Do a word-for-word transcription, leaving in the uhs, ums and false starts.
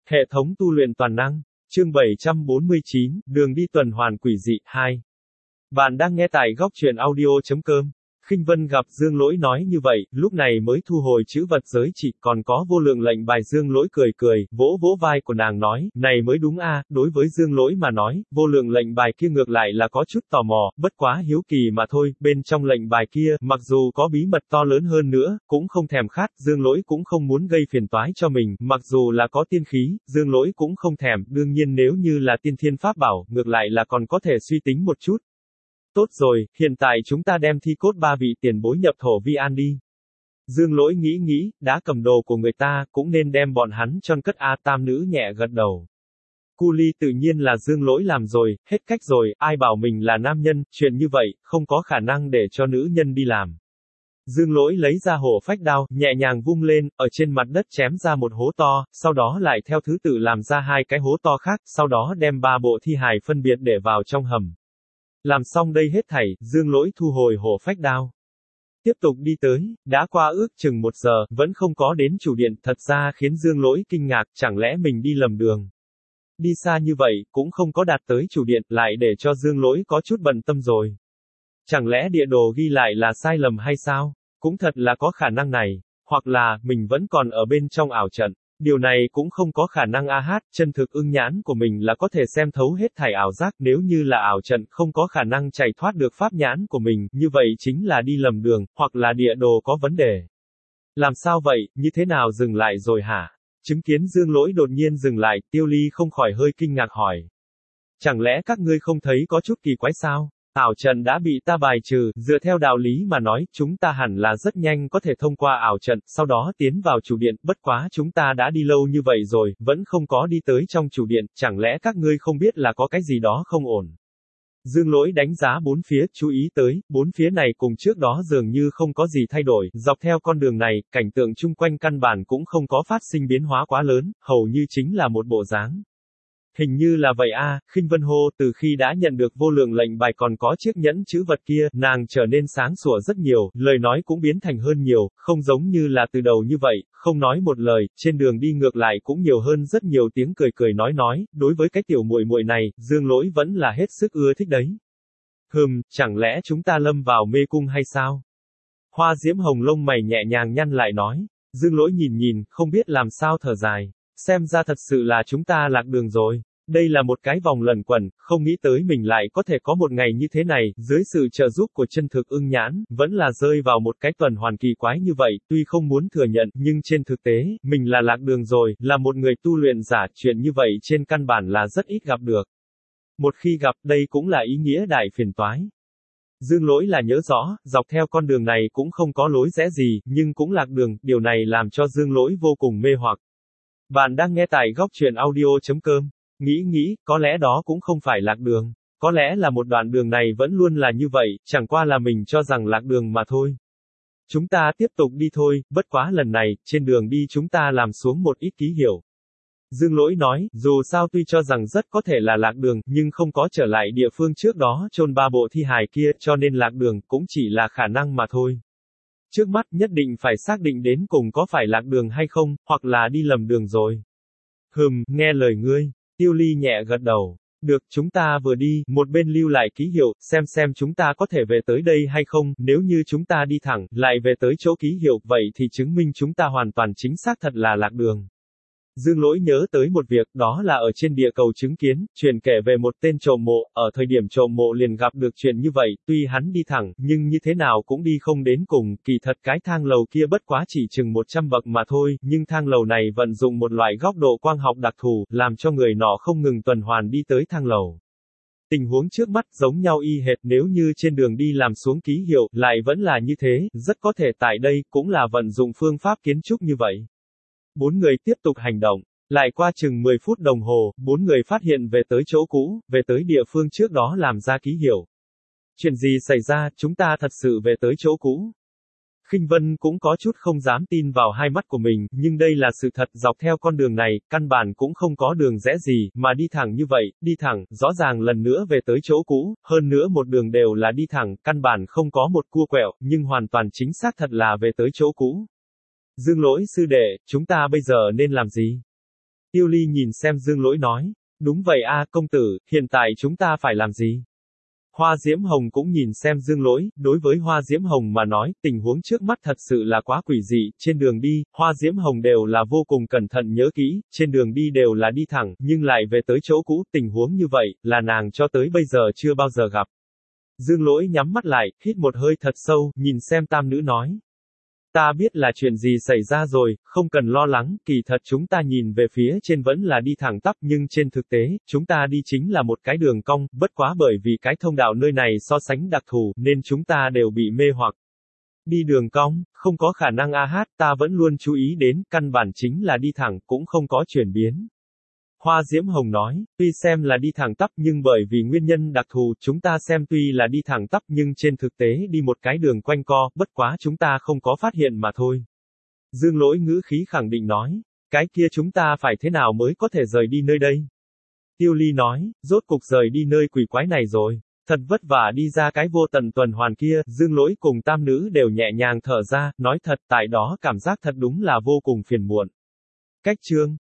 Hệ thống tu luyện toàn năng, chương bảy trăm bốn mươi chín, đường đi tuần hoàn quỷ dị, hai. Bạn đang nghe tại góc truyện audio.com. Khinh Vân gặp Dương Lỗi nói như vậy, lúc này mới thu hồi chữ vật giới chỉ, còn có vô lượng lệnh bài. Dương Lỗi cười cười, vỗ vỗ vai của nàng nói, này mới đúng a. Đối với Dương Lỗi mà nói, vô lượng lệnh bài kia ngược lại là có chút tò mò, bất quá hiếu kỳ mà thôi, bên trong lệnh bài kia, mặc dù có bí mật to lớn hơn nữa, cũng không thèm khát, Dương Lỗi cũng không muốn gây phiền toái cho mình, mặc dù là có tiên khí, Dương Lỗi cũng không thèm, đương nhiên nếu như là tiên thiên pháp bảo, ngược lại là còn có thể suy tính một chút. Tốt rồi, hiện tại chúng ta đem thi cốt ba vị tiền bối nhập thổ vi an đi. Dương Lỗi nghĩ nghĩ, đã cầm đồ của người ta, cũng nên đem bọn hắn chôn cất a. Tam nữ nhẹ gật đầu. Cu ly tự nhiên là Dương Lỗi làm rồi, hết cách rồi, ai bảo mình là nam nhân, chuyện như vậy, không có khả năng để cho nữ nhân đi làm. Dương Lỗi lấy ra hổ phách đao, nhẹ nhàng vung lên, ở trên mặt đất chém ra một hố to, sau đó lại theo thứ tự làm ra hai cái hố to khác, sau đó đem ba bộ thi hài phân biệt để vào trong hầm. Làm xong đây hết thảy, Dương Lỗi thu hồi hổ phách đao. Tiếp tục đi tới, đã qua ước chừng một giờ, vẫn không có đến chủ điện, thật ra khiến Dương Lỗi kinh ngạc, chẳng lẽ mình đi lầm đường. Đi xa như vậy, cũng không có đạt tới chủ điện, lại để cho Dương Lỗi có chút bận tâm rồi. Chẳng lẽ địa đồ ghi lại là sai lầm hay sao? Cũng thật là có khả năng này, hoặc là, mình vẫn còn ở bên trong ảo trận. Điều này cũng không có khả năng a hát, chân thực ưng nhãn của mình là có thể xem thấu hết thảy ảo giác, nếu như là ảo trận không có khả năng chạy thoát được pháp nhãn của mình, như vậy chính là đi lầm đường, hoặc là địa đồ có vấn đề. Làm sao vậy, như thế nào dừng lại rồi hả? Chứng kiến Dương Lỗi đột nhiên dừng lại, Tiêu Ly không khỏi hơi kinh ngạc hỏi. Chẳng lẽ các ngươi không thấy có chút kỳ quái sao? Ảo trận đã bị ta bài trừ, dựa theo đạo lý mà nói, chúng ta hẳn là rất nhanh có thể thông qua ảo trận, sau đó tiến vào chủ điện, bất quá chúng ta đã đi lâu như vậy rồi, vẫn không có đi tới trong chủ điện, chẳng lẽ các ngươi không biết là có cái gì đó không ổn. Dương Lỗi đánh giá bốn phía, chú ý tới, bốn phía này cùng trước đó dường như không có gì thay đổi, dọc theo con đường này, cảnh tượng chung quanh căn bản cũng không có phát sinh biến hóa quá lớn, hầu như chính là một bộ dáng. Hình như là vậy a. À, Khinh Vân hô, từ khi đã nhận được vô lượng lệnh bài còn có chiếc nhẫn chữ vật kia, nàng trở nên sáng sủa rất nhiều, lời nói cũng biến thành hơn nhiều, không giống như là từ đầu như vậy, không nói một lời, trên đường đi ngược lại cũng nhiều hơn rất nhiều tiếng cười cười nói nói, đối với cái tiểu muội muội này, Dương Lỗi vẫn là hết sức ưa thích đấy. Hừm, chẳng lẽ chúng ta lâm vào mê cung hay sao? Hoa Diễm Hồng lông mày nhẹ nhàng nhăn lại nói, Dương Lỗi nhìn nhìn, không biết làm sao thở dài, xem ra thật sự là chúng ta lạc đường rồi. Đây là một cái vòng luẩn quẩn, không nghĩ tới mình lại có thể có một ngày như thế này, dưới sự trợ giúp của chân thực ưng nhãn, vẫn là rơi vào một cái tuần hoàn kỳ quái như vậy, tuy không muốn thừa nhận, nhưng trên thực tế, mình là lạc đường rồi, là một người tu luyện giả, chuyện như vậy trên căn bản là rất ít gặp được. Một khi gặp, đây cũng là ý nghĩa đại phiền toái. Dương Lỗi là nhớ rõ, dọc theo con đường này cũng không có lối rẽ gì, nhưng cũng lạc đường, điều này làm cho Dương Lỗi vô cùng mê hoặc. Bạn đang nghe tại góc truyện audio.com. Nghĩ nghĩ, có lẽ đó cũng không phải lạc đường. Có lẽ là một đoạn đường này vẫn luôn là như vậy, chẳng qua là mình cho rằng lạc đường mà thôi. Chúng ta tiếp tục đi thôi, bất quá lần này, trên đường đi chúng ta làm xuống một ít ký hiệu. Dương Lỗi nói, dù sao tuy cho rằng rất có thể là lạc đường, nhưng không có trở lại địa phương trước đó chôn ba bộ thi hài kia, cho nên lạc đường cũng chỉ là khả năng mà thôi. Trước mắt nhất định phải xác định đến cùng có phải lạc đường hay không, hoặc là đi lầm đường rồi. Hừm, nghe lời ngươi. Tiêu Ly nhẹ gật đầu. Được, chúng ta vừa đi, một bên lưu lại ký hiệu, xem xem chúng ta có thể về tới đây hay không, nếu như chúng ta đi thẳng, lại về tới chỗ ký hiệu, vậy thì chứng minh chúng ta hoàn toàn chính xác thật là lạc đường. Dương Lỗi nhớ tới một việc, đó là ở trên địa cầu chứng kiến, truyền kể về một tên trộm mộ, ở thời điểm trộm mộ liền gặp được chuyện như vậy, tuy hắn đi thẳng, nhưng như thế nào cũng đi không đến cùng, kỳ thật cái thang lầu kia bất quá chỉ chừng một trăm bậc mà thôi, nhưng thang lầu này vận dụng một loại góc độ quang học đặc thù, làm cho người nọ không ngừng tuần hoàn đi tới thang lầu. Tình huống trước mắt giống nhau y hệt, nếu như trên đường đi làm xuống ký hiệu, lại vẫn là như thế, rất có thể tại đây, cũng là vận dụng phương pháp kiến trúc như vậy. Bốn người tiếp tục hành động. Lại qua chừng mười phút đồng hồ, bốn người phát hiện về tới chỗ cũ, về tới địa phương trước đó làm ra ký hiệu. Chuyện gì xảy ra, chúng ta thật sự về tới chỗ cũ. Khinh Vân cũng có chút không dám tin vào hai mắt của mình, nhưng đây là sự thật, dọc theo con đường này, căn bản cũng không có đường rẽ gì, mà đi thẳng như vậy, đi thẳng, rõ ràng lần nữa về tới chỗ cũ, hơn nữa một đường đều là đi thẳng, căn bản không có một cua quẹo, nhưng hoàn toàn chính xác thật là về tới chỗ cũ. Dương Lỗi sư đệ, chúng ta bây giờ nên làm gì? Tiêu Ly nhìn xem Dương Lỗi nói. Đúng vậy a công tử, hiện tại chúng ta phải làm gì? Hoa Diễm Hồng cũng nhìn xem Dương Lỗi, đối với Hoa Diễm Hồng mà nói, tình huống trước mắt thật sự là quá quỷ dị, trên đường đi, Hoa Diễm Hồng đều là vô cùng cẩn thận nhớ kỹ, trên đường đi đều là đi thẳng, nhưng lại về tới chỗ cũ, tình huống như vậy, là nàng cho tới bây giờ chưa bao giờ gặp. Dương Lỗi nhắm mắt lại, hít một hơi thật sâu, nhìn xem tam nữ nói. Ta biết là chuyện gì xảy ra rồi, không cần lo lắng, kỳ thật chúng ta nhìn về phía trên vẫn là đi thẳng tắp nhưng trên thực tế, chúng ta đi chính là một cái đường cong, bất quá bởi vì cái thông đạo nơi này so sánh đặc thù, nên chúng ta đều bị mê hoặc. Đi đường cong, không có khả năng a hát, ta vẫn luôn chú ý đến, căn bản chính là đi thẳng, cũng không có chuyển biến. Hoa Diễm Hồng nói, tuy xem là đi thẳng tắp nhưng bởi vì nguyên nhân đặc thù, chúng ta xem tuy là đi thẳng tắp nhưng trên thực tế đi một cái đường quanh co, bất quá chúng ta không có phát hiện mà thôi. Dương Lỗi ngữ khí khẳng định nói, cái kia chúng ta phải thế nào mới có thể rời đi nơi đây? Tiêu Ly nói, rốt cục rời đi nơi quỷ quái này rồi. Thật vất vả đi ra cái vô tận tuần hoàn kia, Dương Lỗi cùng tam nữ đều nhẹ nhàng thở ra, nói thật, tại đó cảm giác thật đúng là vô cùng phiền muộn. Cách chương